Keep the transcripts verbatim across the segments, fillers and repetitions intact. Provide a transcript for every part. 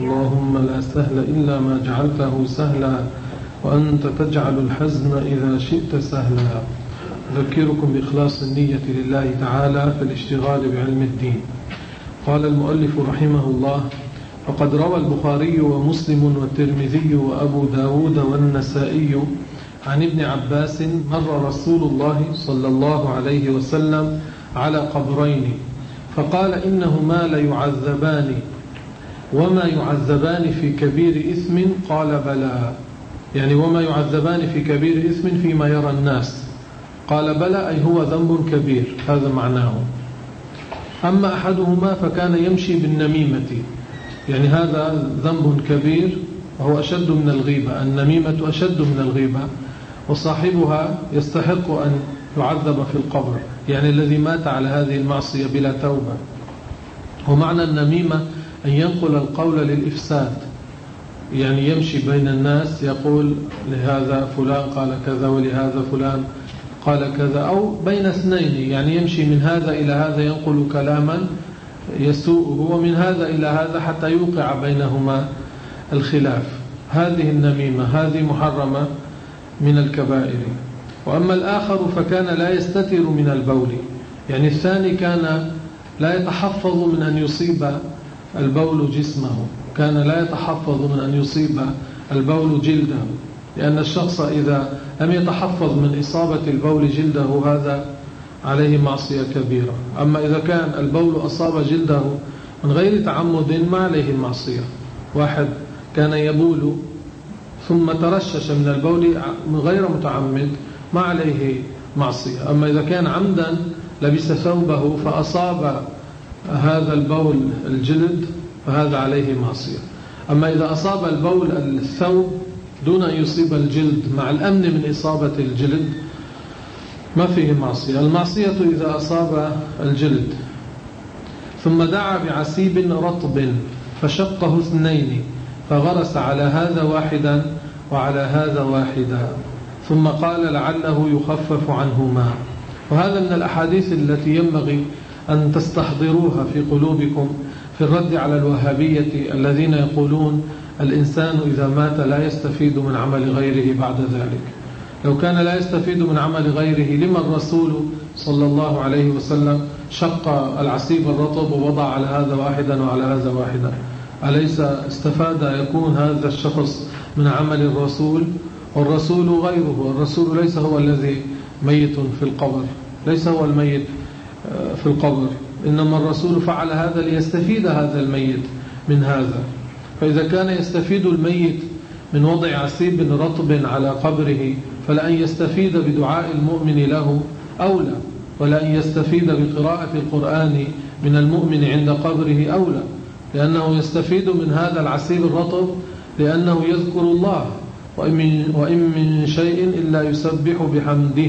اللهم لا سهل إلا ما جعلته سهلا وأنت تجعل الحزن إذا شئت سهلا. أذكركم بإخلاص النية لله تعالى في الاشتغال بعلم الدين. قال المؤلف رحمه الله: فقد روى البخاري ومسلم والترمذي وأبو داود والنسائي عن ابن عباس: مر رسول الله صلى الله عليه وسلم على قبرين فقال: إنهما ليعذبان وما يعذبان في كبير إثم؟ قال: بلى. يعني وما يعذبان في كبير إثم فيما يرى الناس. قال: بلى، أي هو ذنب كبير، هذا معناه. أما أحدهما فكان يمشي بالنميمة، يعني هذا ذنب كبير وهو أشد من الغيبة، النميمة أشد من الغيبة، وصاحبها يستحق أن يعذب في القبر، يعني الذي مات على هذه المعصية بلا توبة. ومعنى النميمة أن ينقل القول للإفساد، يعني يمشي بين الناس يقول لهذا فلان قال كذا ولهذا فلان قال كذا، أو بين اثنين، يعني يمشي من هذا إلى هذا ينقل كلاما يسوءه ومن هذا إلى هذا حتى يوقع بينهما الخلاف. هذه النميمة، هذه محرمة من الكبائر. وأما الآخر فكان لا يستتر من البول، يعني الثاني كان لا يتحفظ من أن يصيب البول جسمه، كان لا يتحفظ من أن يصيب البول جلده، لأن الشخص إذا لم يتحفظ من إصابة البول جلده هذا عليه معصية كبيرة. أما إذا كان البول أصاب جلده من غير تعمد ما عليه المعصية. واحد كان يبول ثم ترشش من البول من غير متعمد ما عليه معصية. أما إذا كان عمدا لبس ثوبه فأصاب هذا البول الجلد فهذا عليه معصية. أما إذا أصاب البول الثوب دون أن يصيب الجلد مع الأمن من إصابة الجلد ما فيه معصية. المعصية إذا أصاب الجلد. ثم دعا بعسيب رطب فشقه اثنين فغرس على هذا واحدا وعلى هذا واحدا، ثم قال لعله يخفف عنهما. وهذا من الأحاديث التي ينبغي أن تستحضروها في قلوبكم في الرد على الوهابية الذين يقولون الإنسان إذا مات لا يستفيد من عمل غيره بعد ذلك. لو كان لا يستفيد من عمل غيره لما الرسول صلى الله عليه وسلم شق العسيب الرطب ووضع على هذا واحدا وعلى هذا واحدا؟ أليس استفاد يكون هذا الشخص من عمل الرسول؟ والرسول غيره، الرسول ليس هو الذي ميت في القبر، ليس هو الميت في القبر، إنما الرسول فعل هذا ليستفيد هذا الميت من هذا. فإذا كان يستفيد الميت من وضع عسيب رطب على قبره فلأن يستفيد بدعاء المؤمن له أولى، ولأن يستفيد بقراءة القرآن من المؤمن عند قبره أولى، لأنه يستفيد من هذا العسيب الرطب لأنه يذكر الله، وإن من شيء إلا يسبح بحمده.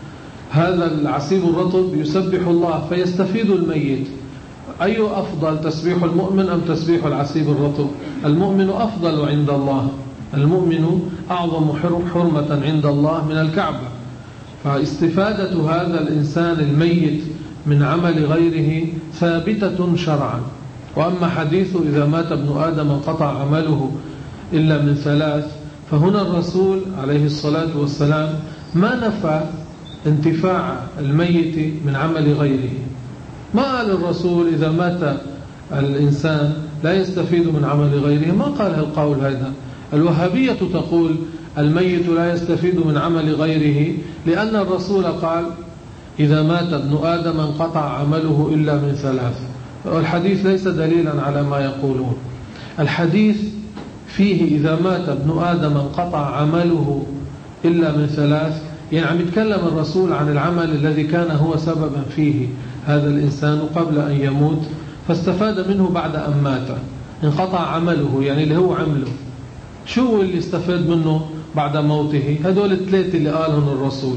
هذا العسيب الرطب يسبح الله فيستفيد الميت. أي أفضل، تسبيح المؤمن أم تسبيح العسيب الرطب؟ المؤمن أفضل عند الله، المؤمن أعظم حرمة عند الله من الكعبة. فاستفادة هذا الإنسان الميت من عمل غيره ثابتة شرعا. وأما حديث إذا مات ابن آدم انقطع عمله إلا من ثلاث، فهنا الرسول عليه الصلاة والسلام ما نفى انتفاع الميت من عمل غيره. ما قال الرسول إذا مات الإنسان لا يستفيد من عمل غيره، ما قال القول هذا. الوهابية تقول الميت لا يستفيد من عمل غيره لأن الرسول قال إذا مات ابن آدم انقطع عمله إلا من ثلاث، والحديث ليس دليلا على ما يقولون. الحديث فيه إذا مات ابن آدم انقطع عمله إلا من ثلاث، يعني عم يتكلم الرسول عن العمل الذي كان هو سببا فيه هذا الإنسان قبل أن يموت فاستفاد منه بعد أن مات. انقطع عمله يعني اللي هو عمله. شو اللي استفاد منه بعد موته؟ هدول الثلاثة اللي قالهم الرسول: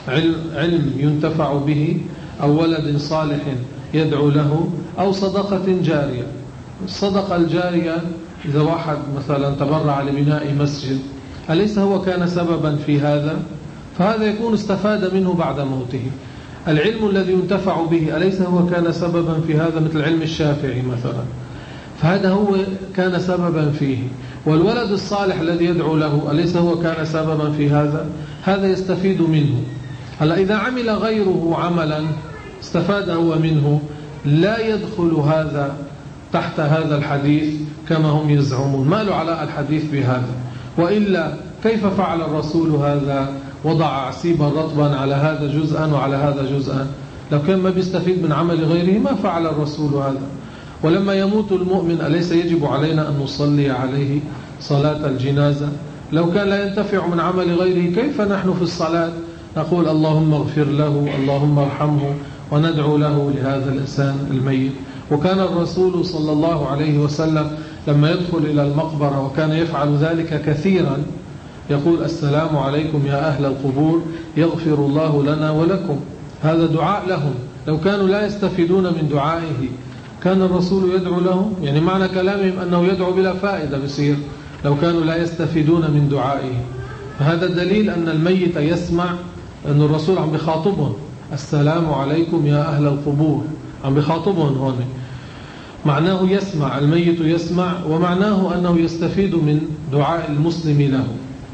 علم ينتفع به، أو ولد صالح يدعو له، أو صدقة جارية. الصدقة الجارية إذا واحد مثلا تبرع لبناء مسجد، أليس هو كان سببا في هذا؟ فهذا يكون استفاد منه بعد موته. العلم الذي ينتفع به أليس هو كان سببا في هذا؟ مثل علم الشافعي مثلا. هذا هو كان سببا فيه. والولد الصالح الذي يدعو له أليس هو كان سببا في هذا؟ هذا يستفيد منه. هلا إذا عمل غيره عملا استفاد هو منه، لا يدخل هذا تحت هذا الحديث كما هم يزعمون، ما له علاقة الحديث بهذا. وإلا كيف فعل الرسول هذا؟ وضع عسيبا رطبا على هذا جزءا وعلى هذا جزءا. لو كان ما بيستفيد من عمل غيره ما فعل الرسول هذا. ولما يموت المؤمن أليس يجب علينا أن نصلي عليه صلاة الجنازة؟ لو كان لا ينتفع من عمل غيره كيف نحن في الصلاة نقول اللهم اغفر له اللهم ارحمه وندعو له لهذا الإنسان الميت؟ وكان الرسول صلى الله عليه وسلم لما يدخل إلى المقبرة وكان يفعل ذلك كثيرا يقول السلام عليكم يا أهل القبور يغفر الله لنا ولكم. هذا دعاء لهم. لو كانوا لا يستفيدون من دعائه كان الرسول يدعو لهم؟ يعني معنى كلامهم أنه يدعو بلا فائدة بصير لو كانوا لا يستفيدون من دعائه. فهذا الدليل أن الميت يسمع أن الرسول عم بخاطبهم السلام عليكم يا أهل القبور، عم بخاطبهم هون. معناه يسمع، الميت يسمع، ومعناه أنه يستفيد من دعاء المسلم له.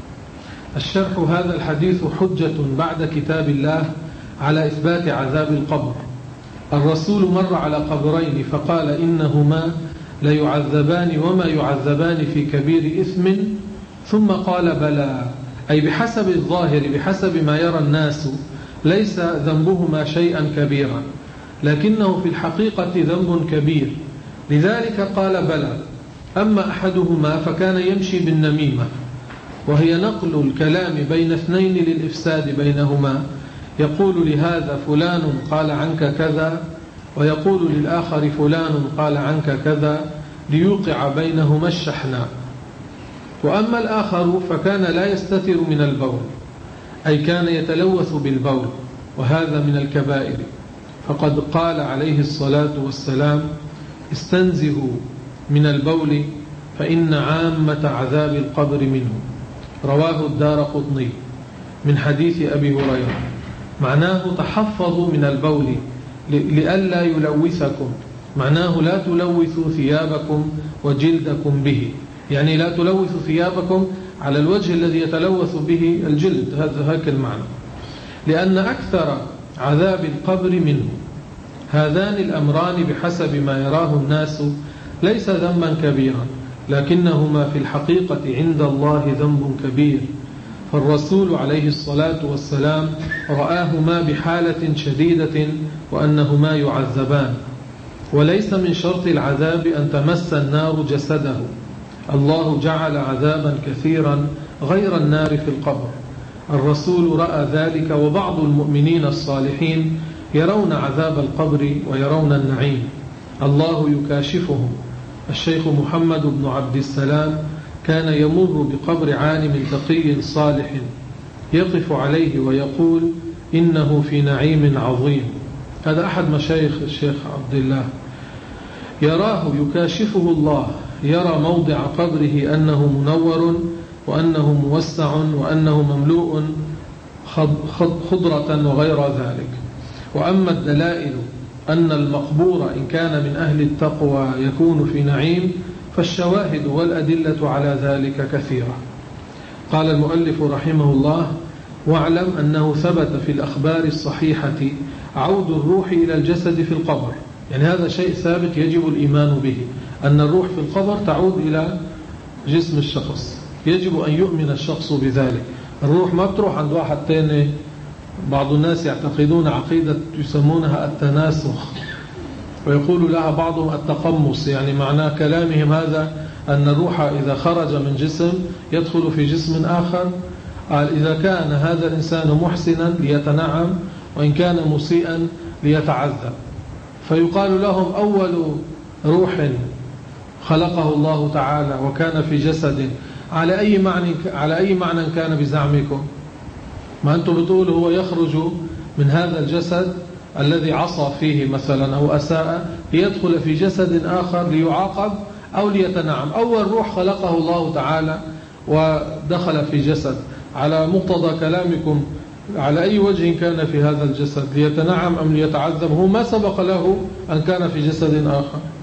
الشرح: هذا الحديث حجة بعد كتاب الله على إثبات عذاب القبر. الرسول مر على قبرين فقال إنهما ليعذبان وما يعذبان في كبير إثم، ثم قال بلى، أي بحسب الظاهر بحسب ما يرى الناس ليس ذنبهما شيئا كبيرا، لكنه في الحقيقة ذنب كبير، لذلك قال بلى. أما أحدهما فكان يمشي بالنميمة، وهي نقل الكلام بين اثنين للإفساد بينهما، يقول لهذا فلان قال عنك كذا، ويقول للآخر فلان قال عنك كذا، ليوقع بينهما الشحناء. وأما الآخر فكان لا يستتر من البول، أي كان يتلوث بالبول، وهذا من الكبائر، فقد قال عليه الصلاة والسلام استنزهوا من البول فإن عامة عذاب القبر منه. رواه الدارقطني من حديث أبي هريرة. معناه تحفظوا من البول لئلا يلوثكم، معناه لا تلوثوا ثيابكم وجلدكم به، يعني لا تلوثوا ثيابكم على الوجه الذي يتلوث به الجلد، هذا هيك المعنى. لأن أكثر عذاب القبر منه. هذان الأمران بحسب ما يراه الناس ليس ذنبا كبيرا، لكنهما في الحقيقة عند الله ذنب كبير. فالرسول عليه الصلاة والسلام رآهما بحالة شديدة وأنهما يعذبان. وليس من شرط العذاب أن تمس النار جسده، الله جعل عذابا كثيرا غير النار في القبر. الرسول رأى ذلك، وبعض المؤمنين الصالحين يرون عذاب القبر ويرون النعيم، الله يكاشفهم. الشيخ محمد بن عبد السلام كان يمر بقبر عالم تقي صالح يقف عليه ويقول إنه في نعيم عظيم. هذا أحد مشايخ الشيخ عبد الله، يراه يكاشفه الله، يرى موضع قبره أنه منور وأنه موسع وأنه مملوء خضرة وغير ذلك. وأما الدلائل أن المقبور إن كان من أهل التقوى يكون في نعيم فالشواهد والأدلة على ذلك كثيرة. قال المؤلف رحمه الله: واعلم أنه ثبت في الأخبار الصحيحة عود الروح إلى الجسد في القبر، يعني هذا شيء ثابت يجب الإيمان به، أن الروح في القبر تعود إلى جسم الشخص، يجب أن يؤمن الشخص بذلك. الروح ما بتروح عند واحد تاني. بعض الناس يعتقدون عقيدة يسمونها التناسخ، ويقول لها بعضهم التقمص، يعني معنى كلامهم هذا أن الروح إذا خرج من جسم يدخل في جسم آخر. قال إذا كان هذا الإنسان محسنا ليتنعم، وإن كان مسيئا ليتعذب. فيقال لهم أول روح خلقه الله تعالى وكان في جسد، على أي معنى على أي معنى كان بزعمكم؟ ما أنتم بتقولوا هو يخرج من هذا الجسد الذي عصى فيه مثلا أو أساء ليدخل في جسد آخر ليعاقب أو ليتنعم. أول روح خلقه الله تعالى ودخل في جسد، على مقتضى كلامكم على أي وجه كان في هذا الجسد، ليتنعم أم ليتعذب؟ هو ما سبق له أن كان في جسد آخر.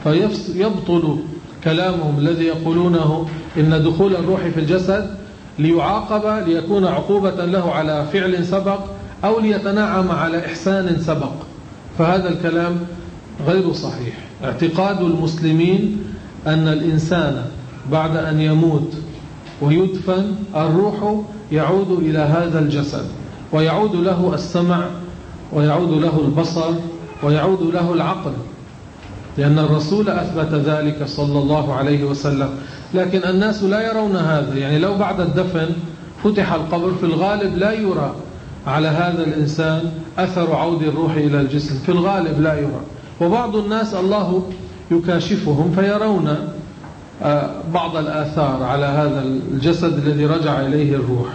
فيبطل كلامهم الذي يقولونه إن دخول الروح في الجسد ليعاقب ليكون عقوبة له على فعل سبق أو ليتنعم على إحسان سبق، فهذا الكلام غير صحيح. اعتقاد المسلمين أن الإنسان بعد أن يموت ويدفن الروح يعود إلى هذا الجسد، ويعود له السمع، ويعود له البصر، ويعود له العقل، لأن الرسول أثبت ذلك صلى الله عليه وسلم. لكن الناس لا يرون هذا، يعني لو بعد الدفن فتح القبر في الغالب لا يرى على هذا الإنسان أثر عود الروح إلى الجسم، في الغالب لا يرى. وبعض الناس الله يكاشفهم فيرون بعض الآثار على هذا الجسد الذي رجع إليه الروح،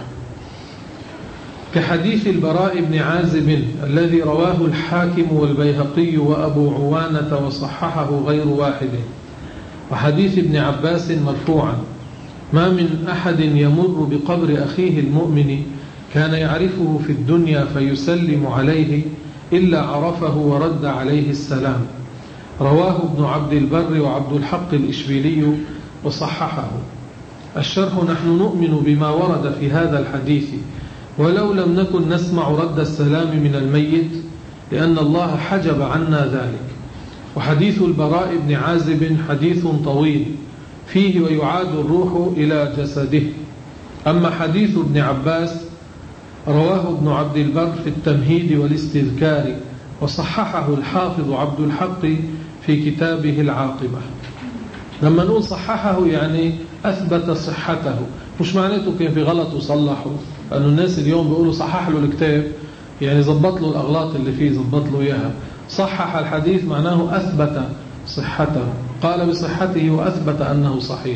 كحديث البراء بن عازب الذي رواه الحاكم والبيهقي وأبو عوانة وصححه غير واحد، وحديث ابن عباس مرفوعا: ما من أحد يمر بقبر أخيه المؤمن كان يعرفه في الدنيا فيسلم عليه إلا عرفه ورد عليه السلام. رواه ابن عبد البر وعبد الحق الإشبيلي وصححه. الشرح: نحن نؤمن بما ورد في هذا الحديث ولو لم نكن نسمع رد السلام من الميت، لأن الله حجب عنا ذلك. وحديث البراء بن عازب حديث طويل فيه ويعاد الروح إلى جسده. أما حديث ابن عباس رواه ابن عبد البر في التمهيد والاستذكار، وصححه الحافظ عبد الحق في كتابه العاقبة. لما نقول صححه يعني أثبت صحته، مش معناته كان في غلط وصلحه، لأنه الناس اليوم بيقولوا صحح له الكتاب، يعني ضبط له الأغلاط اللي فيه، ضبط له إياها. صحح الحديث معناه أثبت صحته، قال بصحته وأثبت أنه صحيح.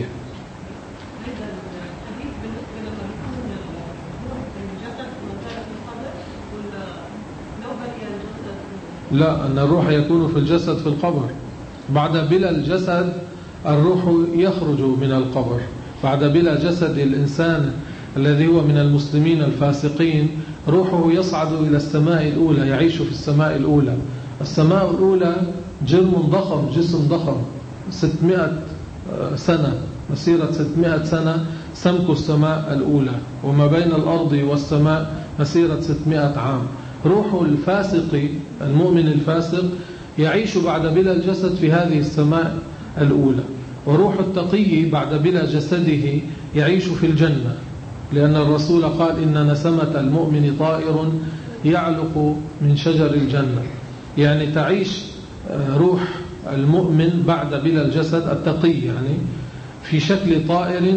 لا، أن الروح يكون في الجسد في القبر. بعد بلا الجسد الروح يخرج من القبر. بعد بلا جسد الإنسان الذي هو من المسلمين الفاسقين روحه يصعد إلى السماء الأولى، يعيش في السماء الأولى. السماء الأولى جرم ضخم، جسم ضخم، ستمائة سنة، مسيرة ستمائة سنة سمك السماء الأولى، وما بين الأرض والسماء مسيرة ستمائة عام. روح الفاسق المؤمن الفاسق يعيش بعد بلا الجسد في هذه السماء الأولى، وروح التقي بعد بلا جسده يعيش في الجنة، لأن الرسول قال: إن نسمة المؤمن طائر يعلق من شجر الجنة. يعني تعيش روح المؤمن بعد بلا الجسد التقي يعني في شكل طائر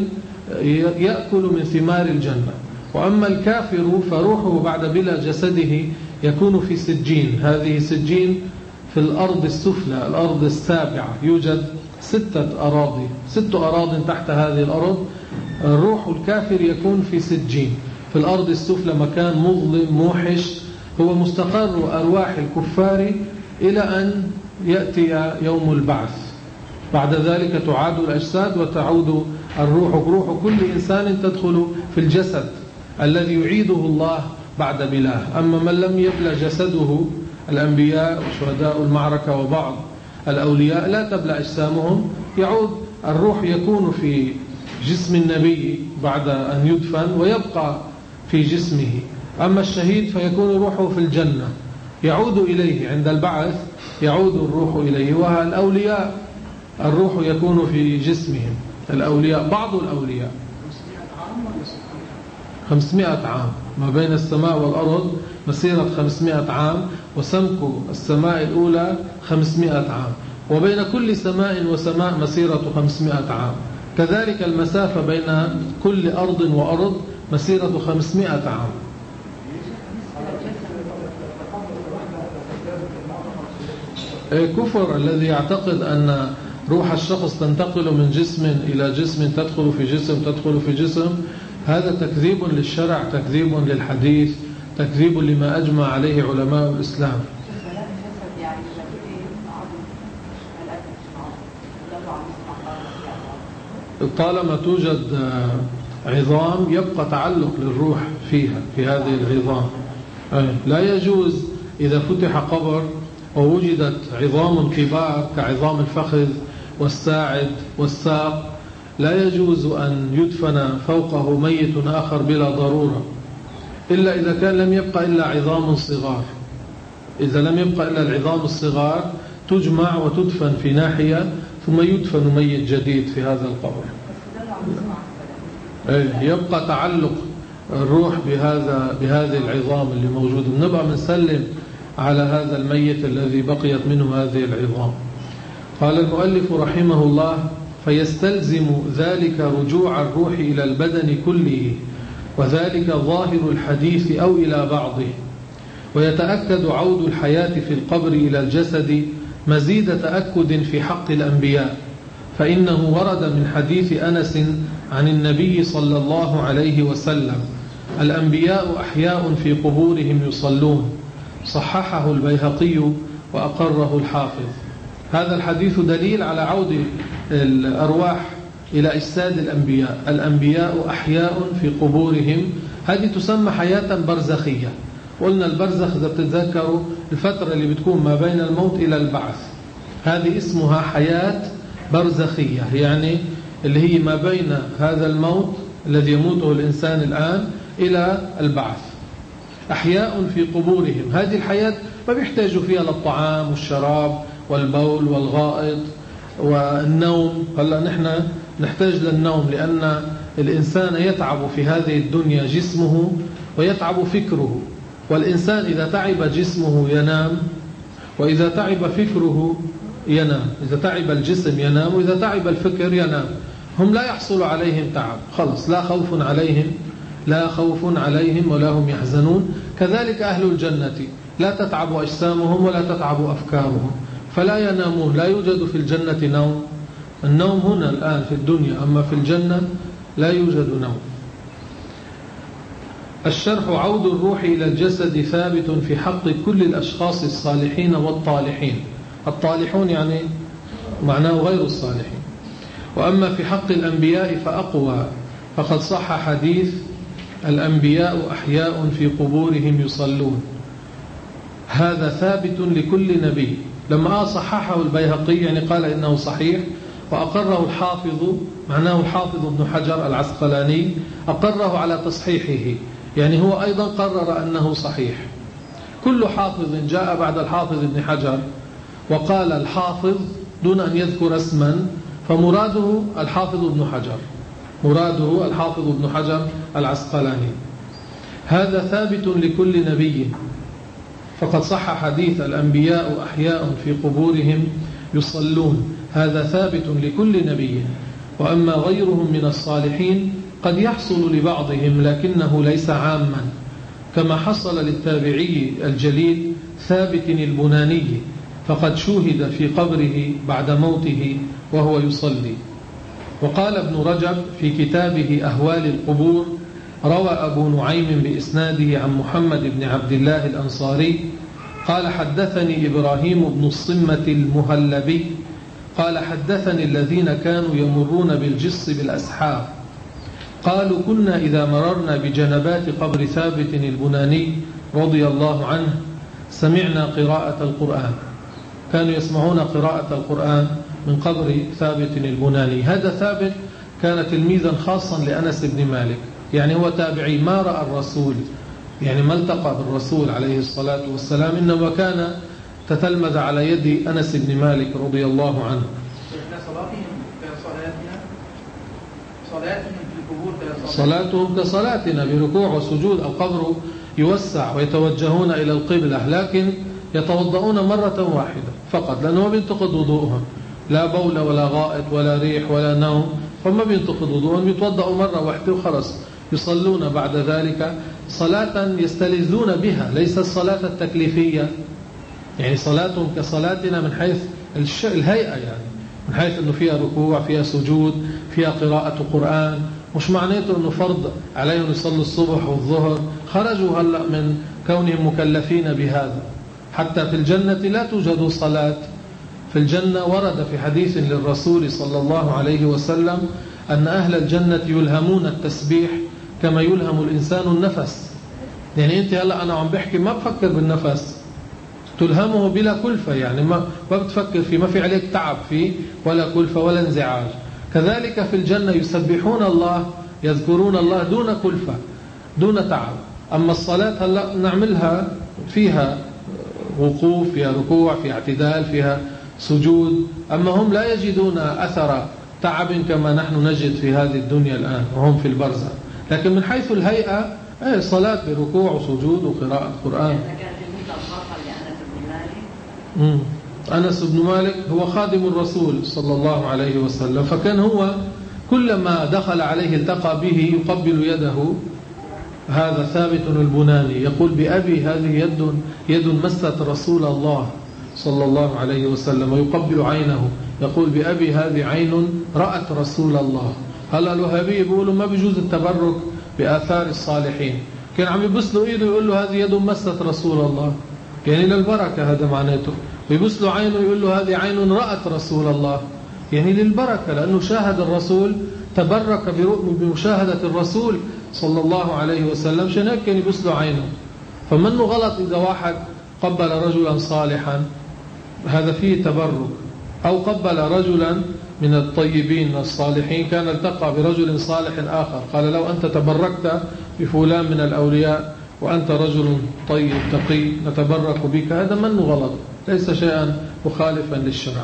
يأكل من ثمار الجنة. وأما الكافر فروحه بعد بلا جسده يكون في سجين. هذه سجين في الأرض السفلى، الأرض السابعة، يوجد ستة أراضي، ست أراضي تحت هذه الأرض. الروح الكافر يكون في سجين في الأرض السفلى، مكان مظلم موحش، هو مستقر أرواح الكفار إلى أن يأتي يوم البعث. بعد ذلك تعاد الأجساد وتعود الروح. روح كل إنسان تدخل في الجسد الذي يعيده الله بعد بلاه. أما من لم يبلى جسده، الأنبياء وشهداء المعركة وبعض الأولياء لا تبلى أجسامهم، يعود الروح يكون في جسم النبي بعد أن يدفن ويبقى في جسمه. أما الشهيد فيكون روحه في الجنة، يعود إليه عند البعث، يعود الروح إليه. والأولياء الروح يكون في جسمهم، الأولياء بعض الأولياء خمسمائة عام، ما بين السماء والأرض مسيرة خمسمائة عام، وسمك السماء الأولى خمسمائة عام، وبين كل سماء وسماء مسيرة خمسمائة عام. كذلك المسافة بين كل أرض وأرض مسيرة خمسمائة عام. كفر الذي يعتقد أن روح الشخص تنتقل من جسم إلى جسم، تدخل في جسم تدخل في جسم، هذا تكذيب للشرع، تكذيب للحديث، تكذيب لما أجمع عليه علماء الإسلام. طالما توجد عظام يبقى تعلق للروح فيها، في هذه العظام. لا يجوز إذا فتح قبر ووجدت عظام كبار كعظام الفخذ والساعد والساق لا يجوز أن يدفن فوقه ميت آخر بلا ضرورة، إلا إذا كان لم يبقى إلا عظام صغار. إذا لم يبقى إلا العظام الصغار تجمع وتدفن في ناحية، ثم يدفن ميت جديد في هذا القبر. يبقى تعلق الروح بهذا بهذه العظام اللي موجودة، نبقى بنسلم على هذا الميت الذي بقيت منه هذه العظام. قال المؤلف رحمه الله: فيستلزم ذلك رجوع الروح إلى البدن كله، وذلك ظاهر الحديث أو إلى بعضه، ويتأكد عود الحياة في القبر إلى الجسد مزيد تأكد في حق الأنبياء، فإنه ورد من حديث أنس عن النبي صلى الله عليه وسلم: الأنبياء أحياء في قبورهم يصلون، صححه البيهقي وأقره الحافظ. هذا الحديث دليل على عود الأرواح إلى أجساد الأنبياء. الأنبياء أحياء في قبورهم، هذه تسمى حياة برزخية. قلنا البرزخ إذا بتتذكروا الفترة اللي بتكون ما بين الموت إلى البعث، هذه اسمها حياة برزخية، يعني اللي هي ما بين هذا الموت الذي يموته الإنسان الآن إلى البعث. أحياء في قبورهم، هذه الحياة ما بيحتاجوا فيها للطعام والشراب والبول والغائط والنوم. هلا نحن نحتاج للنوم لأن الإنسان يتعب في هذه الدنيا جسمه ويتعب فكره، والإنسان إذا تعب جسمه ينام، وإذا تعب فكره ينام. إذا تعب الجسم ينام، وإذا تعب الفكر ينام. هم لا يحصل عليهم تعب، خلص لا خوف عليهم لا خوف عليهم ولا هم يحزنون. كذلك أهل الجنة لا تتعب أجسامهم ولا تتعب أفكارهم، فلا ينامون. لا يوجد في الجنة نوم. النوم هنا الآن في الدنيا، أما في الجنة لا يوجد نوم. الشرح: عود الروح إلى الجسد ثابت في حق كل الأشخاص الصالحين والطالحين. الطالحون يعني معناه غير الصالحين. وأما في حق الأنبياء فأقوى، فقد صح حديث: الأنبياء أحياء في قبورهم يصلون. هذا ثابت لكل نبي. لما صححه البيهقي يعني قال إنه صحيح، وأقره الحافظ، معناه الحافظ ابن حجر العسقلاني أقره على تصحيحه، يعني هو أيضا قرر أنه صحيح. كل حافظ جاء بعد الحافظ ابن حجر وقال الحافظ دون أن يذكر اسما، فمراده الحافظ ابن حجر، مراده الحافظ ابن حجر العسقلاني. هذا ثابت لكل نبي، فقد صح حديث: الأنبياء أحياء في قبورهم يصلون. هذا ثابت لكل نبي. وأما غيرهم من الصالحين قد يحصل لبعضهم لكنه ليس عاما، كما حصل للتابعي الجليل ثابت البناني، فقد شوهد في قبره بعد موته وهو يصلي. وقال ابن رجب في كتابه أهوال القبور: روى أبو نعيم بإسناده عن محمد بن عبد الله الأنصاري قال: حدثني إبراهيم بن الصمة المهلبي قال: حدثني الذين كانوا يمرون بالجص بالأسحار، قالوا: كنا إذا مررنا بجنبات قبر ثابت البناني رضي الله عنه سمعنا قراءة القرآن. كانوا يسمعون قراءة القرآن من قبر ثابت البناني. هذا ثابت كان تلميذا خاصا لأنس بن مالك، يعني هو تابعي، ما رأى الرسول، يعني ما التقى بالرسول عليه الصلاة والسلام، إنما كان تتلمذ على يد أنس بن مالك رضي الله عنه. صلاتهم كصلاتنا بركوع وسجود. القبر يوسع ويتوجهون إلى القبلة، لكن يتوضؤون مرة واحدة فقط، لأنه ما بينتقد وضوءهم، لا بول ولا غائط ولا ريح ولا نوم، فما بينتقد وضوءهم، بيتوضؤوا مرة واحدة وخلص. يصلون بعد ذلك صلاة يستلذون بها، ليس الصلاة التكليفية، يعني صلاتهم كصلاتنا من حيث الهيئة، يعني من حيث أنه فيها ركوع، فيها سجود، فيها قراءة قرآن. مش معناته أنه فرض عليهم يصلوا الصبح والظهر، خرجوا هلأ من كونهم مكلفين بهذا. حتى في الجنة لا توجد صلاة. في الجنة ورد في حديث للرسول صلى الله عليه وسلم أن أهل الجنة يلهمون التسبيح كما يلهم الإنسان النفس. يعني أنت هلأ أنا عم بحكي ما بفكر بالنفس، تلهمه بلا كلفة، يعني ما ما بتفكر فيه، ما في عليك تعب فيه ولا كلفة ولا انزعاج. كذلك في الجنة يسبحون الله يذكرون الله دون كلفة دون تعب. أما الصلاة هلا نعملها فيها وقوف، فيها ركوع، فيها اعتدال، فيها سجود، أما هم لا يجدون أثر تعب كما نحن نجد في هذه الدنيا الآن وهم في البرزخ. لكن من حيث الهيئة ايه صلاة بركوع وسجود وقراءة قرآن. امم أنس بن مالك هو خادم الرسول صلى الله عليه وسلم، فكان هو كلما دخل عليه التقى به يقبل يده. هذا ثابت البناني يقول بأبي هذه يد يد مست رسول الله صلى الله عليه وسلم، ويقبل عينه يقول بأبي هذه عين رأت رسول الله. هلا الوهابية بيقولوا ما بيجوز التبرك بآثار الصالحين، كان عم يبسلوا إيده يقول له هذه يد مست رسول الله، يعني للبركة هذا معناته، ويبسلوا عينه يقول له هذه عين رأت رسول الله، يعني للبركة، لأنه شاهد الرسول، تبرك بمشاهدة الرسول صلى الله عليه وسلم، عشان هيك كان يبسلوا عينه. فمنه غلط إذا واحد قبل رجلا صالحا، هذا فيه تبرك، أو قبل رجلا من الطيبين الصالحين، كان التقى برجل صالح آخر قال لو أنت تبركت بفلان من الأولياء وأنت رجل طيب تقي نتبرك بك، هذا منه غلط، ليس شيئا مخالفا للشرع.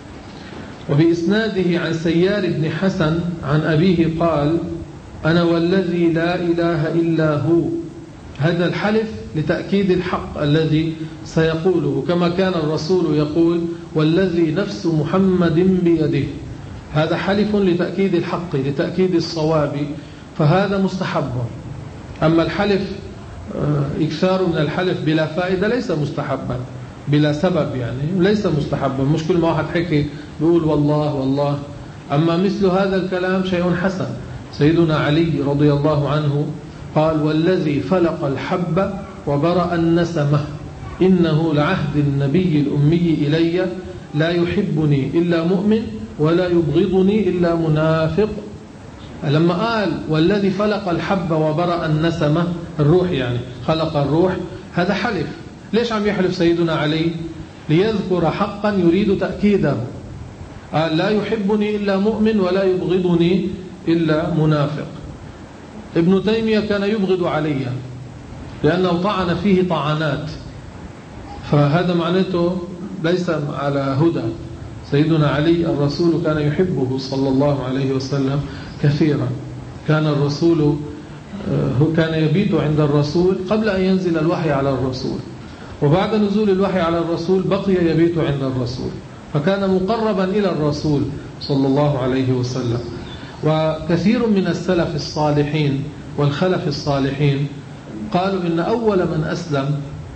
وبإسناده عن سيار بن حسن عن أبيه قال أنا والذي لا إله إلا هو. هذا الحلف لتأكيد الحق الذي سيقوله، كما كان الرسول يقول والذي نفس محمد بيده، هذا حلف لتأكيد الحق لتأكيد الصواب، فهذا مستحب. أما الحلف إكثار من الحلف بلا فائدة ليس مستحبا، بلا سبب يعني ليس مستحبا، مش كل ما واحد حكي بيقول والله والله. أما مثل هذا الكلام شيء حسن. سيدنا علي رضي الله عنه قال والذي فلق الحب وبرأ النسمة إنه لعهد النبي الأمي إلي لا يحبني إلا مؤمن ولا يبغضني إلا منافق. لما قال والذي فلق الحب وبرأ النسمة، الروح يعني خلق الروح، هذا حلف. ليش عم يحلف سيدنا علي؟ ليذكر حقا يريد تأكيده. قال لا يحبني إلا مؤمن ولا يبغضني إلا منافق. ابن تيمية كان يبغض عليا لأنه طعن فيه طعنات، فهذا معناته ليس على هدى. سيدنا علي الرسول كان يحبه صلى الله عليه وسلم كثيرا، كان الرسول هو كان يبيت عند الرسول قبل أن ينزل الوحي على الرسول، وبعد نزول الوحي على الرسول بقي يبيت عند الرسول، فكان مقربا إلى الرسول صلى الله عليه وسلم. وكثير من السلف الصالحين والخلف الصالحين قالوا إن أول من أسلم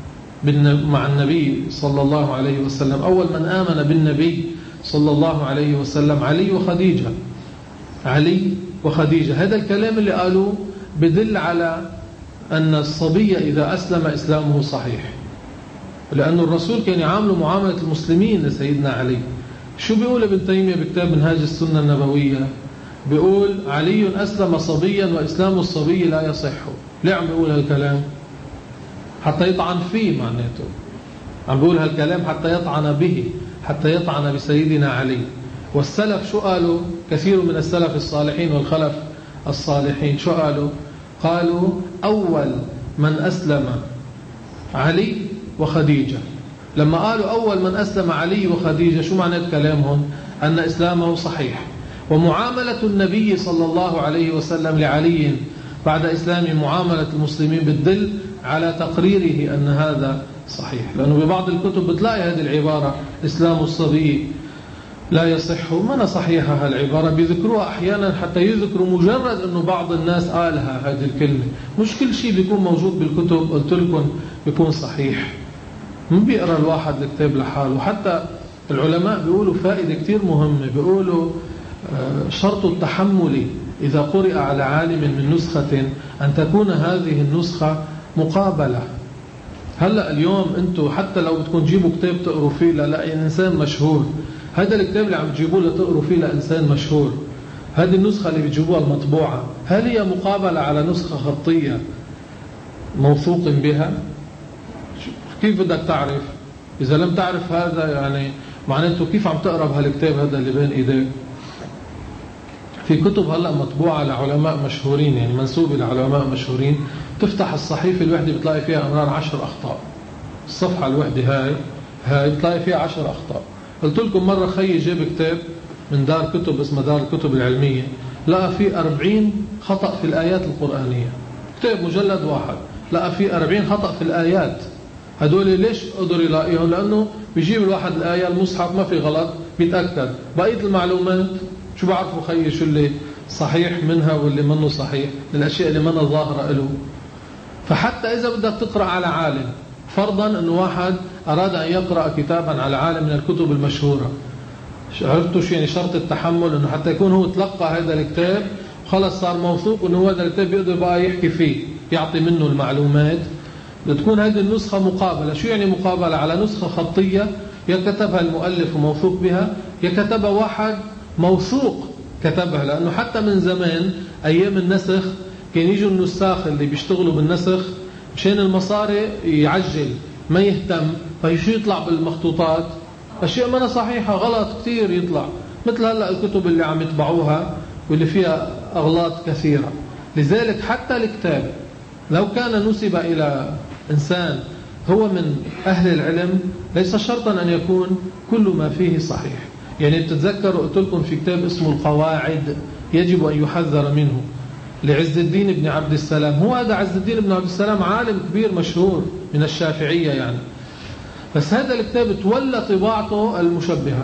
مع النبي صلى الله عليه وسلم، أول من آمن بالنبي صلى الله عليه وسلم علي وخديجة. علي وخديجة، هذا الكلام اللي قالوه بدل على أن الصبي إذا أسلم إسلامه صحيح، لأن الرسول كان يعامل معاملة المسلمين لسيدنا علي. شو بيقول ابن تيمية بكتاب منهاج السنة النبوية؟ بيقول علي أسلم صبيا وإسلام الصبي لا يصح. ليه عم بيقول هالكلام؟ حتى يطعن فيه، معناته عم بيقول هالكلام حتى يطعن به، حتى يطعن بسيدنا علي. والسلف شو قالوا؟ كثير من السلف الصالحين والخلف الصالحين شو قالوا؟ قالوا أول من أسلم علي وخديجة. لما قالوا أول من أسلم علي وخديجة شو معنى كلامهم؟ أن إسلامه صحيح، ومعاملة النبي صلى الله عليه وسلم لعلي بعد إسلام معاملة المسلمين بتدل على تقريره أن هذا صحيح، لأنه ببعض الكتب بتلاقي هذه العبارة إسلام الصبي لا يصح، ما صحيحة هالعبارة، بيذكروها أحيانا حتى يذكروا مجرد أنه بعض الناس قالها هذه الكلمة، مش كل شيء بيكون موجود بالكتب قلت لكم بيكون صحيح. ما بيقرأ الواحد الكتاب لحاله. حتى العلماء بيقولوا فائدة كتير مهمة، بيقولوا شرط التحمل إذا قرئ على عالم من نسخة أن تكون هذه النسخة مقابلة. هلأ اليوم أنتوا حتى لو بدكم تجيبوا كتاب تقروا فيه لإنسان مشهور، هذا الكتاب اللي عم تجيبوه لتقروا فيه لإنسان مشهور، هذه النسخة اللي بتجيبوها المطبوعة، هل هي مقابلة على نسخة خطية موثوق بها؟ كيف بدك تعرف؟ إذا لم تعرف هذا يعني معناته كيف عم تقرأ بهالكتاب هذا اللي بين إيديك؟ في كتب هلأ مطبوعة لعلماء مشهورين، يعني منسوبة لعلماء مشهورين، تفتح الصحيفة الوحدة بتلاقي فيها أمرار عشر أخطاء. الصفحة الوحدة هاي هاي بتلاقي فيها عشر أخطاء. قلت لكم مرة خيي جاب كتاب من دار كتب اسمها دار الكتب العلمية، لقى فيه أربعين خطأ في الآيات القرآنية. كتاب مجلد واحد لقى فيه أربعين خطأ في الآيات. هدول ليش قدر يلاقيهم؟ لأنه بيجيب الواحد الآية المصحف ما في غلط بيتأكد، بقية المعلومات شو بعرفوا خيي شو اللي صحيح منها واللي منه صحيح، الأشياء اللي منها ظاهرة له. فحتى إذا بدك تقرأ على عالم، فرضا أنه واحد أراد أن يقرأ كتابا على عالم من الكتب المشهورة، عرفتوا شو يعني شرط التحمل؟ أنه حتى يكون هو تلقى هذا الكتاب خلص صار موثوق أنه هذا الكتاب بيقدر بقى يحكي فيه يعطي منه المعلومات. بتكون هذه النسخة مقابلة. شو يعني مقابلة؟ على نسخة خطية يكتبها المؤلف وموثوق بها، يكتبها واحد موثوق كتبها. لأنه حتى من زمان أيام النسخ كان يجوا النساخ اللي بيشتغلوا بالنسخ مشان المصاري يعجل ما يهتم، فيشو يطلع بالمخطوطات أشياء ما صحيحة، غلط كتير يطلع، مثل هلأ الكتب اللي عم يطبعوها واللي فيها أغلاط كثيرة. لذلك حتى الكتاب لو كان نسب إلى إنسان هو من أهل العلم ليس شرطا أن يكون كل ما فيه صحيح. يعني بتتذكروا قلت لكم في كتاب اسمه القواعد يجب أن يحذر منه لعز الدين بن عبد السلام. هو هذا عز الدين بن عبد السلام عالم كبير مشهور من الشافعية يعني، بس هذا الكتاب تولى طباعته المشبهة.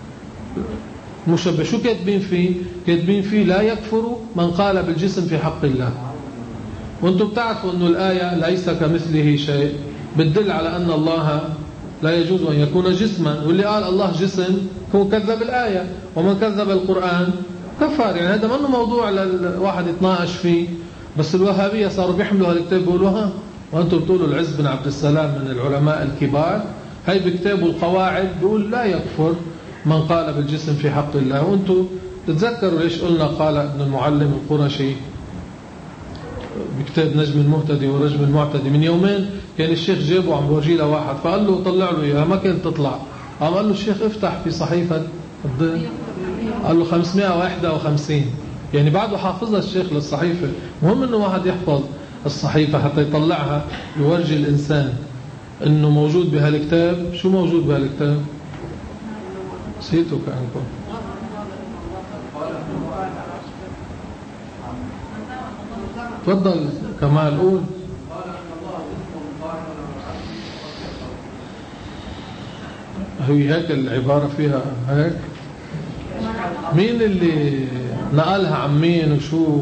مشبه شو كاتبين فيه؟ كاتبين فيه لا يكفر من قال بالجسم في حق الله. وانتم بتعرفوا أنه الآية ليس كمثله شيء بتدل على أن الله لا يجوز أن يكون جسما، واللي قال الله جسم هو كذب الآية، ومن كذب القرآن كفار. يعني هذا منه موضوع للواحد يتناقش فيه. بس الوهابية صاروا بيحملوا هالكتاب بيقولوا ها وأنتم بتقولوا العز بن عبد السلام من العلماء الكبار، هاي بكتابه القواعد بيقول لا يكفر من قال بالجسم في حق الله. وأنتم تتذكروا ليش قلنا قال ابن المعلم القرشي بكتاب نجم المهتدي ورجم المعتدي. من يومين كان الشيخ جابه عم بورجي له واحد فقال له طلع له اياها، ما كانت تطلع. قام قال له الشيخ افتح في صحيفة الضيء، قال له خمسمائة وواحد وخمسين. يعني بعده حافظها الشيخ للصحيفة. مهم انه واحد يحفظ الصحيفة حتى يطلعها يورجي الإنسان انه موجود بهالكتاب. شو موجود بهالكتاب؟ نسيته كأنكم. تفضل كمال قول. هي هيك العبارة فيها هيك؟ مين اللي نقلها عن مين وشو؟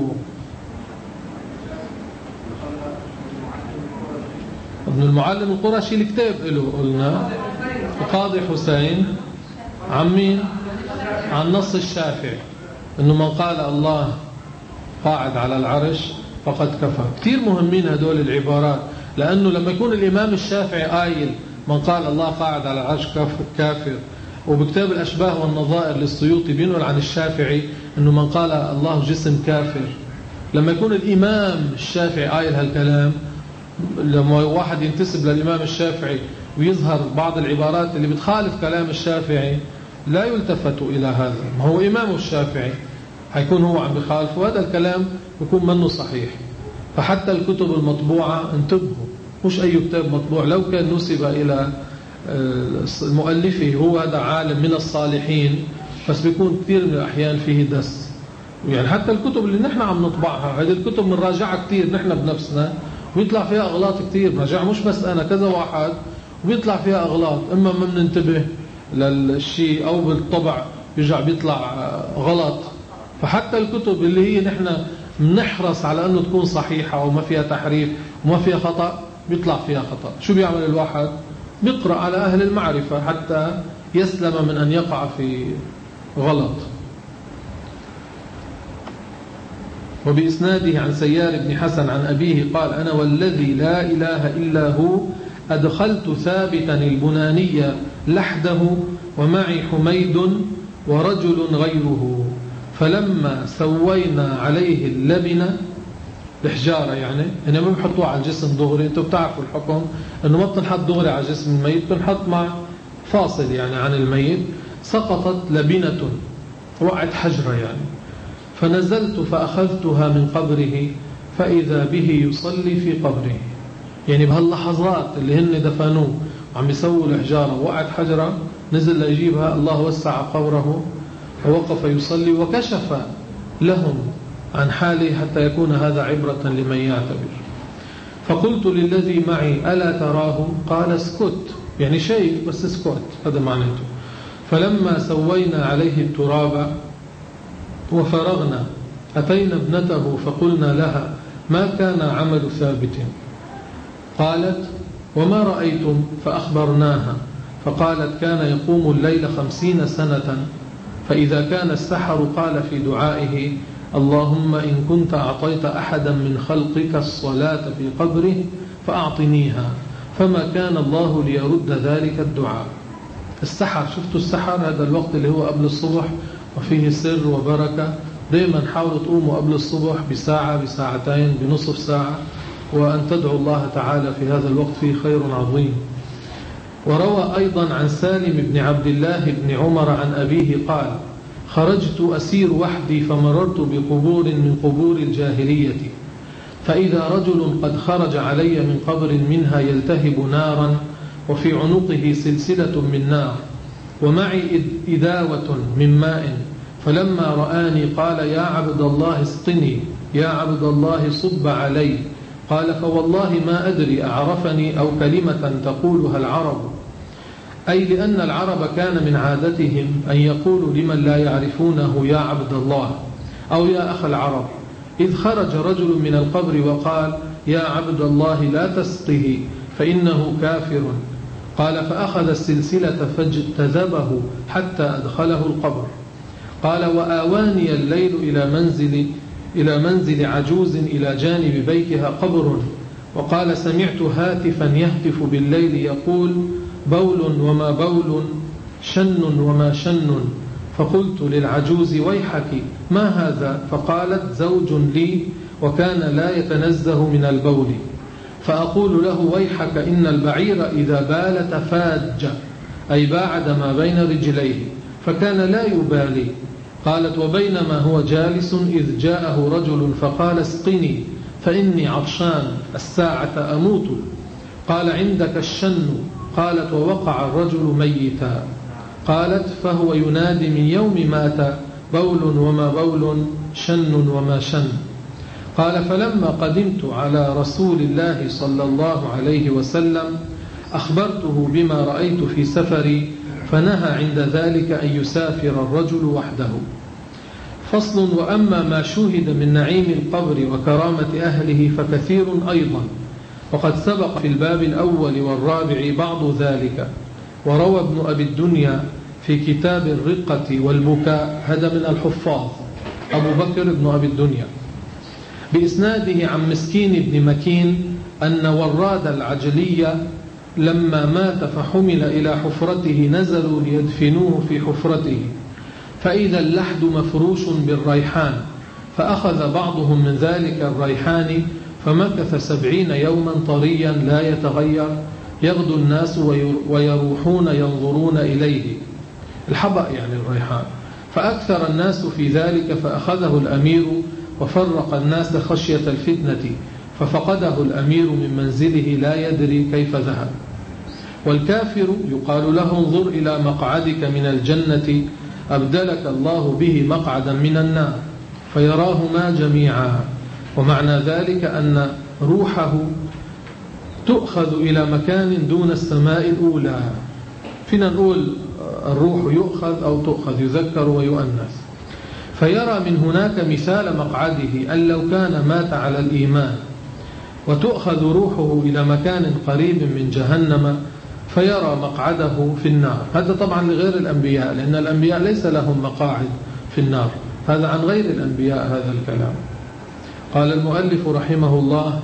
ابن المعلم القرشي الكتاب له قلنا القاضي حسين عن مين؟ عن نص الشافعي انه من قال الله قاعد على العرش فقد كفر. كثير مهمين هدول العبارات، لأنه لما يكون الإمام الشافعي قايل من قال الله قاعد على العرش كافر، وبكتاب الأشباه والنظائر للسيوطي بينقل عن الشافعي أنه من قال الله جسم كافر. لما يكون الإمام الشافعي قايل هالكلام، لما واحد ينتسب للإمام الشافعي ويظهر بعض العبارات اللي بتخالف كلام الشافعي لا يلتفت إلى هذا. ما هو إمام الشافعي هيكون هو عم بخالف، وهذا الكلام يكون منه صحيح. فحتى الكتب المطبوعة انتبهوا، مش أي كتاب مطبوع لو كان نسب إلى المؤلفه هو هذا عالم من الصالحين، بس بيكون كثير من الأحيان فيه دس. يعني حتى الكتب اللي نحن عم نطبعها هذه الكتب بنراجعها كثير نحن بنفسنا ويطلع فيها أغلاط كثير. بنراجعها مش بس أنا، كذا واحد، وبيطلع فيها أغلاط. إما ما بننتبه للشيء أو بالطبع بيرجع بيطلع غلط. فحتى الكتب اللي هي نحن بنحرص على أنه تكون صحيحة وما فيها تحريف وما فيها خطأ بيطلع فيها خطأ. شو بيعمل الواحد؟ بيقرأ على أهل المعرفة حتى يسلم من أن يقع في غلط. وبإسناده عن سيار بن حسن عن أبيه قال أنا والذي لا إله إلا هو أدخلت ثابتا البنانية لحده ومعي حميد ورجل غيره، فلما سوينا عليه اللبن الحجارة يعني إنه ما بيحطوها على الجسم دغري. أنتوا بتعرفوا الحكم إنه ما بتنحط دغري على جسم الميت، بنحط مع فاصل يعني عن الميت. سقطت لبنة، وقعت حجرة يعني، فنزلت فأخذتها من قبره فإذا به يصلي في قبره. يعني بهاللحظات اللي هن دفنوه وعم يسووا الحجارة وقعت حجرة، نزل ليجيبها، الله وسع قبره ووقف يصلي وكشف لهم عن حاله حتى يكون هذا عبرة لمن يعتبر. فقلت للذي معي ألا تراه؟ قال اسكت، يعني شيء بس اسكت، هذا معناته. فلما سوينا عليه التراب وفرغنا أتينا ابنته فقلنا لها ما كان عمل ثابت؟ قالت وما رأيتم؟ فأخبرناها، فقالت كان يقوم الليل خمسين سنة، فإذا كان السحر قال في دعائه اللهم إن كنت أعطيت أحدا من خلقك الصلاة في قبره فأعطنيها، فما كان الله ليرد ذلك الدعاء. السحر، شفتوا السحر هذا الوقت اللي هو قبل الصبح وفيه سر وبركة. دائما حاولوا تقوموا قبل الصبح بساعة بساعتين بنصف ساعة، وأن تدعو الله تعالى في هذا الوقت فيه خير عظيم. وروى أيضا عن سالم بن عبد الله بن عمر عن أبيه قال خرجت أسير وحدي فمررت بقبور من قبور الجاهلية، فإذا رجل قد خرج علي من قبر منها يلتهب نارا وفي عنقه سلسلة من نار ومعي إداوة من ماء، فلما رآني قال يا عبد الله اسقني، يا عبد الله صب علي. قال فوالله ما أدري أعرفني أو كلمة تقولها العرب، أي لأن العرب كان من عادتهم أن يقولوا لمن لا يعرفونه يا عبد الله أو يا أخ العرب. إذ خرج رجل من القبر وقال يا عبد الله لا تسقه فإنه كافر. قال فأخذ السلسلة فاجتذبه حتى أدخله القبر. قال وآواني الليل إلى منزل إلى منزل عجوز إلى جانب بيتها قبر، وقال سمعت هاتفا يهتف بالليل يقول بول وما بول، شن وما شن. فقلت للعجوز ويحك ما هذا؟ فقالت زوج لي وكان لا يتنزه من البول، فأقول له ويحك إن البعير إذا بال تفاج، أي باعد ما بين رجليه، فكان لا يبالي. قالت وبينما هو جالس إذ جاءه رجل فقال اسقني فإني عطشان الساعة أموت. قال عندك الشن. قالت ووقع الرجل ميتا. قالت فهو ينادي من يوم مات بول وما بول، شن وما شن. قال فلما قدمت على رسول الله صلى الله عليه وسلم أخبرته بما رأيت في سفري، فنهى عند ذلك أن يسافر الرجل وحده. فصل وأما ما شوهد من نعيم القبر وكرامة أهله فكثير أيضا، وقد سبق في الباب الأول والرابع بعض ذلك. وروى ابن أبي الدنيا في كتاب الرقة والبكاء، هذا من الحفاظ أبو بكر ابن أبي الدنيا، بإسناده عن مسكين بن مكين أن وراد العجلية لما مات فحمل إلى حفرته نزلوا ليدفنوه في حفرته، فإذا اللحد مفروش بالريحان، فأخذ بعضهم من ذلك الريحان فمكث سبعين يوما طريا لا يتغير، يغدو الناس ويروحون ينظرون إليه، الحبأ يعني الريحان. فأكثر الناس في ذلك فأخذه الأمير وفرق الناس خشية الفتنة، ففقده الأمير من منزله لا يدري كيف ذهب. والكافر يقال له انظر إلى مقعدك من الجنة أبدلك الله به مقعدا من النار، فيراهما جميعا. ومعنى ذلك أن روحه تؤخذ إلى مكان دون السماء الأولى. فينا نقول الروح يؤخذ أو تؤخذ، يذكر ويؤنث. فيرى من هناك مثال مقعده أن لو كان مات على الإيمان، وتؤخذ روحه إلى مكان قريب من جهنم فيرى مقعده في النار. هذا طبعا لغير الأنبياء، لأن الأنبياء ليس لهم مقاعد في النار، هذا عن غير الأنبياء هذا الكلام. قال المؤلف رحمه الله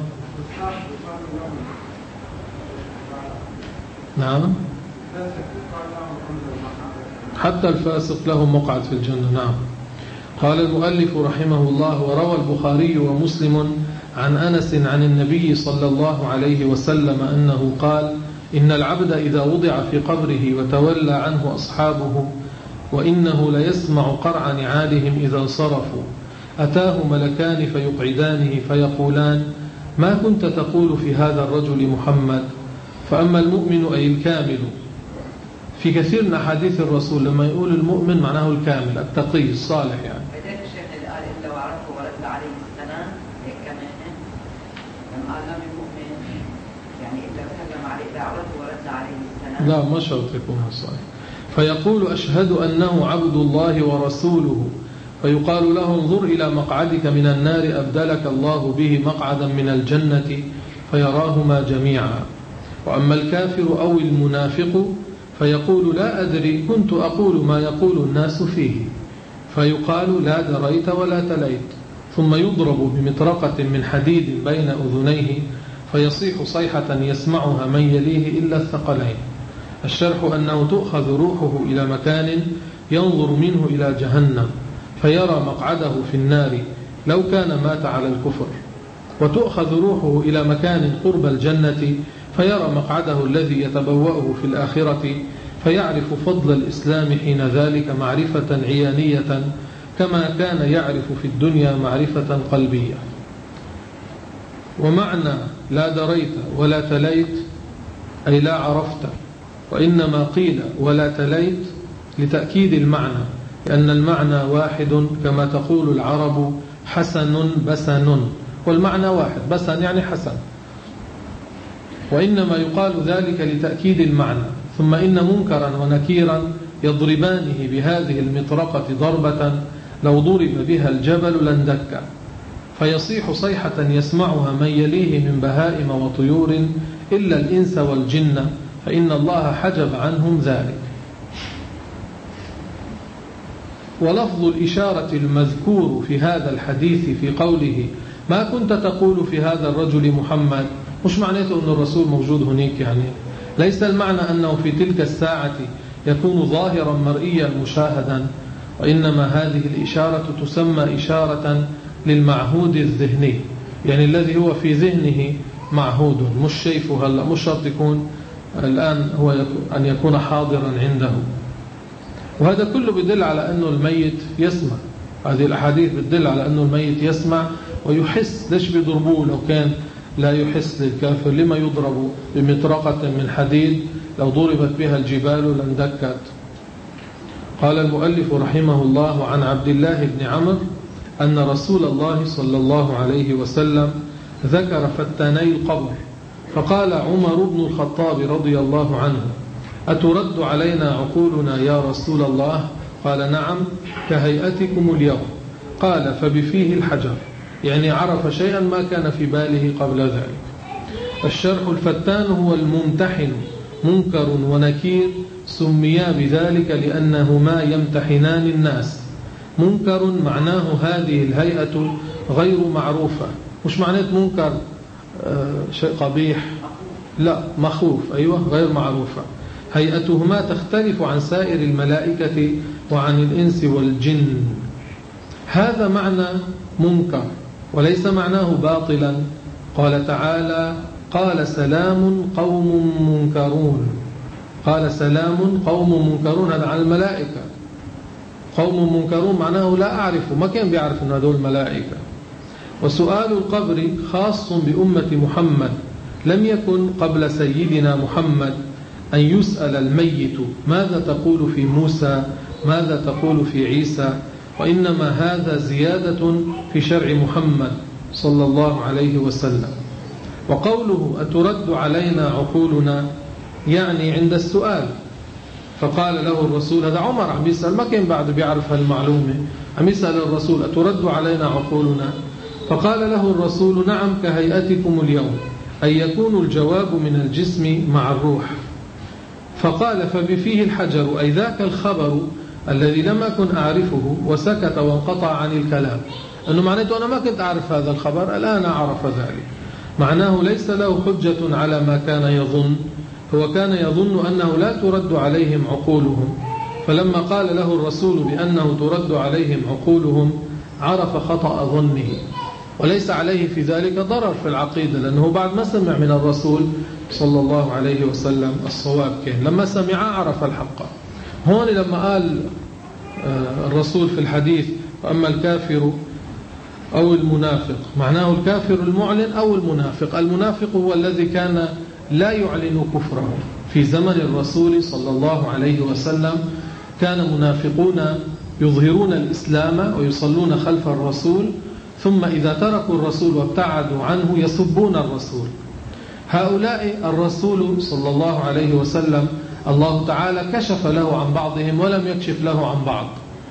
نعم حتى الفاسق له مقعد في الجنة. نعم. قال المؤلف رحمه الله: وروى البخاري ومسلم عن أنس عن النبي صلى الله عليه وسلم أنه قال: إن العبد إذا وضع في قبره وتولى عنه أصحابه وإنه ليسمع قرع نعالهم إذا صرفوا أتاه ملكان فيقعدانه فيقولان: ما كنت تقول في هذا الرجل محمد؟ فأما المؤمن أي الكامل، في كثير من أحاديث الرسول لما يقول المؤمن معناه الكامل التقي الصالح يعني. فذلك الشيخ اللي قال إلا وعرفه ورد عليه السلام هيك كمان لما قال لم المؤمن يعني إلا تكلم عليه دعوته ورد عليه السلام. لا ما شرط يكون صحيح. فيقول: أشهد أنه عبد الله ورسوله، فيقال له: انظر إلى مقعدك من النار أبدلك الله به مقعدا من الجنة، فيراهما جميعا. وأما الكافر أو المنافق فيقول: لا أدري، كنت أقول ما يقول الناس فيه. فيقال: لا دريت ولا تليت. ثم يضرب بمطرقة من حديد بين أذنيه فيصيح صيحة يسمعها من يليه إلا الثقلين. الشرح أنه تؤخذ روحه إلى مكان ينظر منه إلى جهنم فيرى مقعده في النار لو كان مات على الكفر، وتؤخذ روحه إلى مكان قرب الجنة فيرى مقعده الذي يتبوأه في الآخرة فيعرف فضل الإسلام حين ذلك معرفة عيانية كما كان يعرف في الدنيا معرفة قلبية. ومعنى لا دريت ولا تليت أي لا عرفت، وإنما قيل ولا تليت لتأكيد المعنى، لأن المعنى واحد كما تقول العرب حسن بسن، والمعنى واحد، بسن يعني حسن، وإنما يقال ذلك لتأكيد المعنى. ثم إن منكرا ونكيرا يضربانه بهذه المطرقة ضربة لو ضرب بها الجبل لاندك، فيصيح صيحة يسمعها من يليه من بهائم وطيور إلا الإنس والجن، فإن الله حجب عنهم ذلك. ولفظ الإشارة المذكور في هذا الحديث في قوله: ما كنت تقول في هذا الرجل محمد، مش معناته أن الرسول موجود هناك، يعني ليس المعنى أنه في تلك الساعة يكون ظاهرا مرئيا مشاهدا، وإنما هذه الإشارة تسمى إشارة للمعهود الذهني، يعني الذي هو في ذهنه معهود، مش شايفه هلا، مش شرط يكون الآن هو أن يكون حاضرا عنده. وهذا كله بدل على أنه الميت يسمع، هذه الأحاديث بدل على أنه الميت يسمع ويحس. ليش بيضربوه لو كان لا يحس للكافر؟ لما يضرب بمطرقة من حديد لو ضربت بها الجبال لاندكت. قال المؤلف رحمه الله: عن عبد الله بن عمرو أن رسول الله صلى الله عليه وسلم ذكر فتاني القبر، فقال عمر بن الخطاب رضي الله عنه: أترد علينا عقولنا يا رسول الله؟ قال: نعم، كهيئتكم اليوم. قال: فبفيه الحجر، يعني عرف شيئا ما كان في باله قبل ذلك. الشرح: الفتان هو الممتحن، منكر ونكير سميا بذلك لأنهما يمتحنان الناس. منكر معناه هذه الهيئة غير معروفة، مش معناه منكر آه شيء قبيح، لا، مخوف، أيوة، غير معروفة. هيئتهما تختلف عن سائر الملائكة وعن الإنس والجن. هذا معنى منكر وليس معناه باطلا. قال تعالى: قال سلام قوم منكرون. قال سلام قوم منكرون، هذا على الملائكة. قوم منكرون معناه لا أعرف، ما كان بيعرف أن هذول الملائكة. وسؤال القبر خاص بأمة محمد، لم يكن قبل سيدنا محمد أن يسأل الميت ماذا تقول في موسى، ماذا تقول في عيسى، وإنما هذا زيادة في شرع محمد صلى الله عليه وسلم. وقوله: أترد علينا عقولنا، يعني عند السؤال. فقال له الرسول، هذا عمر عم يسأل، ما كان بعد بيعرف هالمعلومة، عم يسأل الرسول: أترد علينا عقولنا؟ فقال له الرسول: نعم، كهيئتكم اليوم، أي يكون الجواب من الجسم مع الروح. فقال: فبفيه الحجر، أي ذاك الخبر الذي لم أكن أعرفه، وسكت وانقطع عن الكلام. أنه معناته أنا ما كنت أعرف هذا الخبر، الآن أعرف ذلك. معناه ليس له حجة على ما كان يظن، هو كان يظن أنه لا ترد عليهم عقولهم، فلما قال له الرسول بأنه ترد عليهم عقولهم عرف خطأ ظنه، وليس عليه في ذلك ضرر في العقيدة، لأنه بعد ما سمع من الرسول صلى الله عليه وسلم الصواب كان لما سمع عرف الحق. هون لما قال الرسول في الحديث أما الكافر أو المنافق، معناه الكافر المعلن أو المنافق. المنافق هو الذي كان لا يعلن كفره. في زمن الرسول صلى الله عليه وسلم كان منافقون يظهرون الإسلام ويصلون خلف الرسول، ثم إذا تركوا الرسول وابتعدوا عنه يسبون الرسول. هؤلاء الرسول صلى الله عليه وسلم الله تعالى كشف له عن بعضهم ولم يكشف له عن بعض.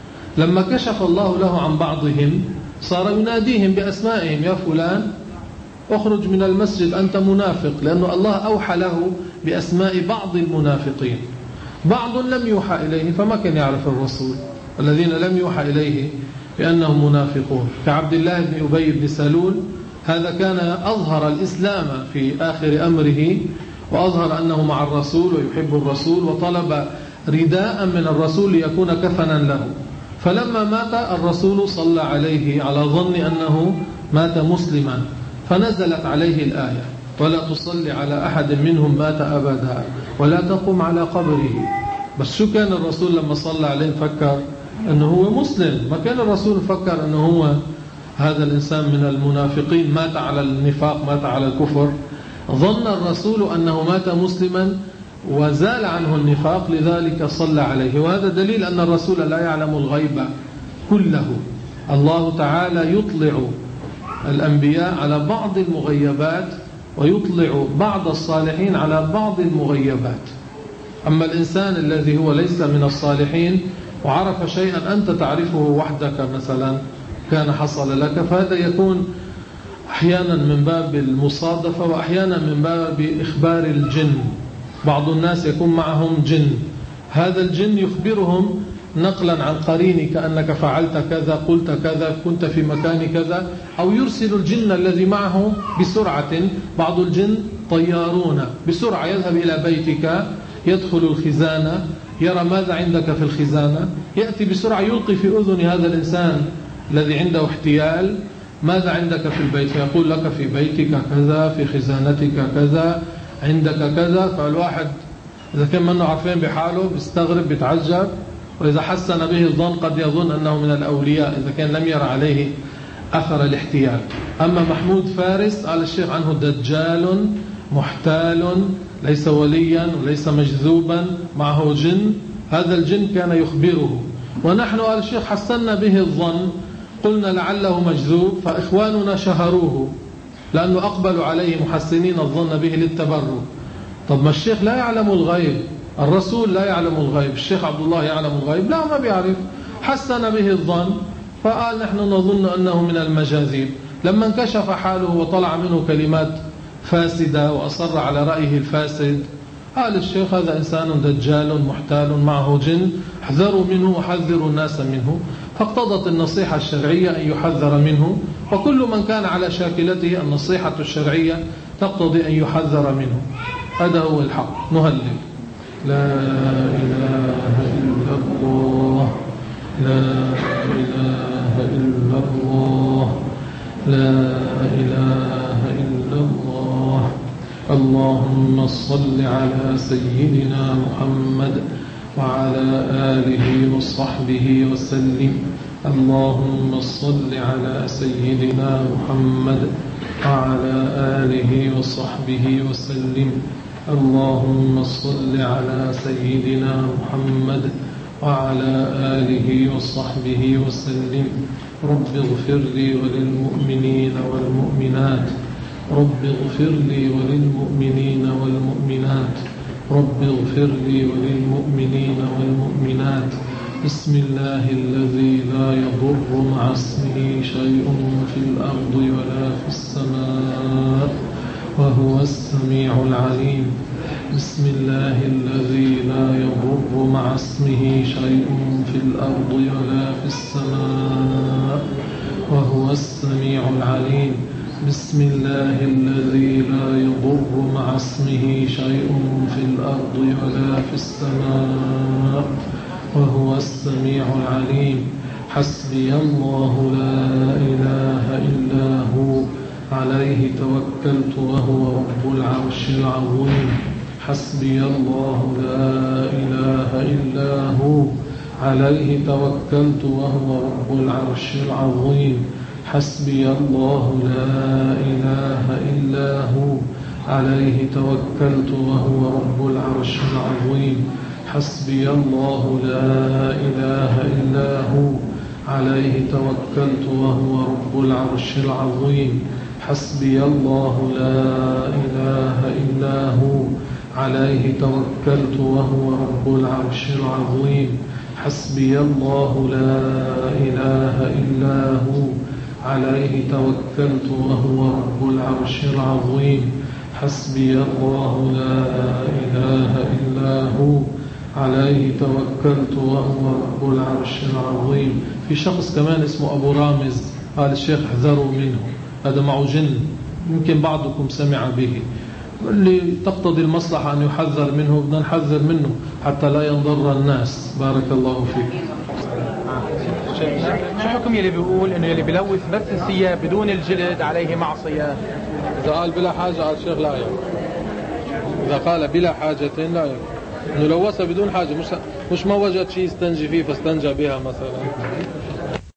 لما كشف الله له عن بعضهم صار يناديهم بأسمائهم: يا فلان اخرج من المسجد أنت منافق، لأنه الله أوحى له بأسماء بعض المنافقين. بعض لم يوحى إليه فما كان يعرف الرسول، الذين لم يوحى إليه بأنهم منافقون، كعبد الله بن أبي بن سلول. هذا كان أظهر الإسلام في آخر أمره، وأظهر أنه مع الرسول ويحب الرسول، وطلب رداء من الرسول ليكون كفنا له. فلما مات الرسول صلى عليه على ظن أنه مات مسلما، فنزلت عليه الآية: ولا تصلي على أحد منهم مات أبدا ولا تقم على قبره. بس شو كان الرسول لما صلى عليه فكر أنه هو مسلم؟ ما كان الرسول فكر أنه هو هذا الإنسان من المنافقين مات على النفاق مات على الكفر. ظن الرسول أنه مات مسلما وزال عنه النفاق، لذلك صلى عليه. وهذا دليل أن الرسول لا يعلم الغيب كله. الله تعالى يطلع الأنبياء على بعض المغيبات ويطلع بعض الصالحين على بعض المغيبات. أما الإنسان الذي هو ليس من الصالحين وعرف شيئا أنت تعرفه وحدك مثلا كان حصل لك، فهذا يكون أحيانا من باب المصادفة وأحيانا من باب إخبار الجن. بعض الناس يكون معهم جن، هذا الجن يخبرهم نقلا عن قرين كأنك فعلت كذا قلت كذا كنت في مكان كذا، أو يرسل الجن الذي معه بسرعة. بعض الجن طيارون بسرعة، يذهب إلى بيتك يدخل الخزانة يرى ماذا عندك في الخزانة، يأتي بسرعة يلقي في أذن هذا الإنسان الذي عنده احتيال ماذا عندك في البيت، فيقول لك في بيتك كذا في خزانتك كذا عندك كذا. فالواحد إذا كان منه عارفين بحاله بيستغرب بيتعجب، وإذا حسن به الظن قد يظن أنه من الأولياء إذا كان لم يرى عليه أثر الاحتيال. أما محمود فارس قال الشيخ عنه دجال محتال ليس وليا وليس مجذوبا معه جن، هذا الجن كان يخبره. ونحن قال الشيخ حسنا به الظن، قلنا لعله مجذوب، فإخواننا شهروه لأنه أقبلوا عليه محسنين الظن به للتبرك. طب ما الشيخ لا يعلم الغيب، الرسول لا يعلم الغيب، الشيخ عبد الله يعلم الغيب؟ لا، ما بيعرف. حسن به الظن فقال نحن نظن أنه من المجاذيب. لما انكشف حاله وطلع منه كلمات فاسدة وأصر على رأيه الفاسد، قال الشيخ هذا إنسان دجال محتال معه جن، احذروا منه وحذروا الناس منه. فاقتضت النصيحة الشرعية أن يحذر منه، وكل من كان على شاكلته النصيحة الشرعية تقتضي أن يحذر منه. هذا هو الحق. نهلل: لا إله إلا الله، لا إله إلا الله، لا إله إلا الله. اللهم صل على سيدنا محمد وعلى آله وصحبه وسلم. اللهم صل على سيدنا محمد وعلى آله وصحبه وسلم. اللهم صل على سيدنا محمد وعلى آله وصحبه وسلم. رب اغفر لي وللمؤمنين والمؤمنات، رب اغفر لي وللمؤمنين والمؤمنات، رب اغفر لي وللمؤمنين والمؤمنات. بسم الله الذي لا يضر مع اسمه شيء في الأرض ولا في السماء وهو السميع العليم. بسم الله الذي لا يضر مع اسمه شيء في الأرض ولا في السماء وهو السميع العليم. بسم الله الذي لا يضر مع اسمه شيء في الأرض ولا في السماء وهو السميع العليم. حسبي الله لا إله إلا هو عليه توكلت وهو رب العرش العظيم. حسبي الله لا إله إلا هو عليه توكلت وهو رب العرش العظيم. حسبي الله لا إله إلا هو عليه توكلت وهو رب العرش العظيم. حسبي الله لا إله إلا هو عليه توكلت وهو رب العرش العظيم. حسبي الله لا إله إلا هو عليه توكلت وهو رب العرش العظيم. حسبي الله لا إله إلا هو عليه توكلت وهو رب العرش العظيم. حسبي الله لا إله إلا هو عليه توكلت وهو رب العرش العظيم. في شخص كمان اسمه أبو رامز، قال الشيخ احذروا منه، هذا معه جن، يمكن بعضكم سمع به، اللي تقتضي المصلحة أن يحذر منه بدنا نحذر منه حتى لا ينضر الناس. بارك الله فيك. شو حكم يلي بيقول انه يلي بلوث بس الثياب بدون الجلد عليه معصية؟ إذا قال بلا حاجة على الشيخ لا يكفي. إذا قال بلا حاجة لا يكفي. إنه لوثها بدون حاجة، مش مش ما وجد شيء يستنجي فيه فاستنجى بها مثلا.